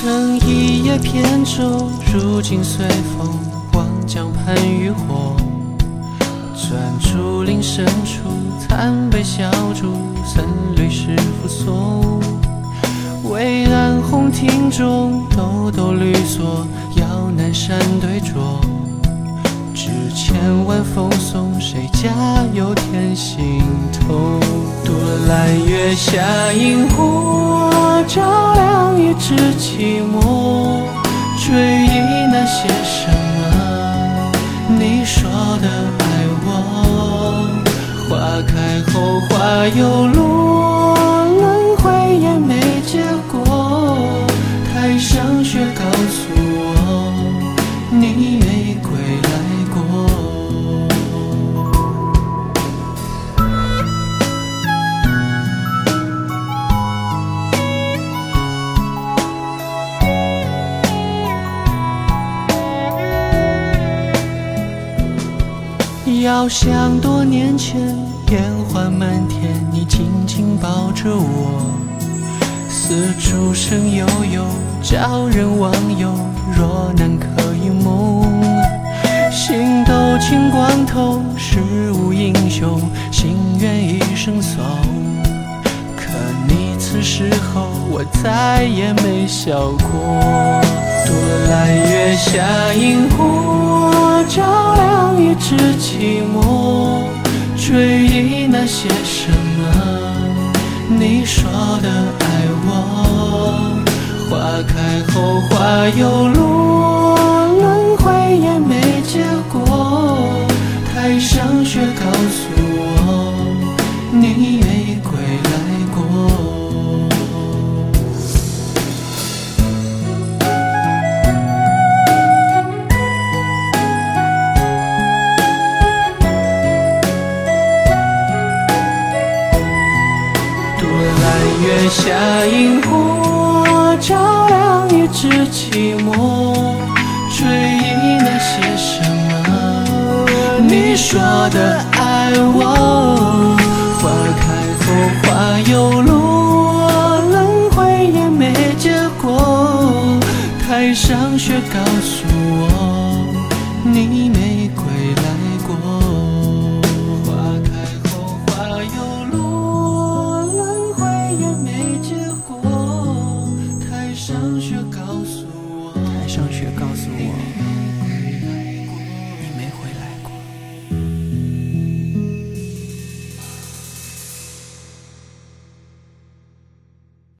成一叶扁舟，如今随风望江畔渔火。转竹林深处，残碑小筑，僧侣是扶松。巍然红庭中，抖抖绿蓑，遥南山对酌。只千晚风送，谁家有天心头？独揽月下萤火，照亮一纸寂寞。追忆那些什么，你说的爱我。花开后花又落，轮回也没结果。台上雪告诉我，你没归来过。遥想多年前，烟花满天，你紧紧抱着我。丝竹声悠悠，叫人忘忧。若难可一梦，星斗清光透，世无英雄，心愿一生送。可你此时候，我再也没笑过。独揽月下萤火，照亮一纸寂寞。追忆那些什么，你说的爱我。花开后花又落，轮回也没结果。台上雪告诉我，你没归来过。月下萤火，照亮一纸寂寞。追忆那些什么，你说的爱我。花开后花又落，轮回也没结果。台上雪告诉我，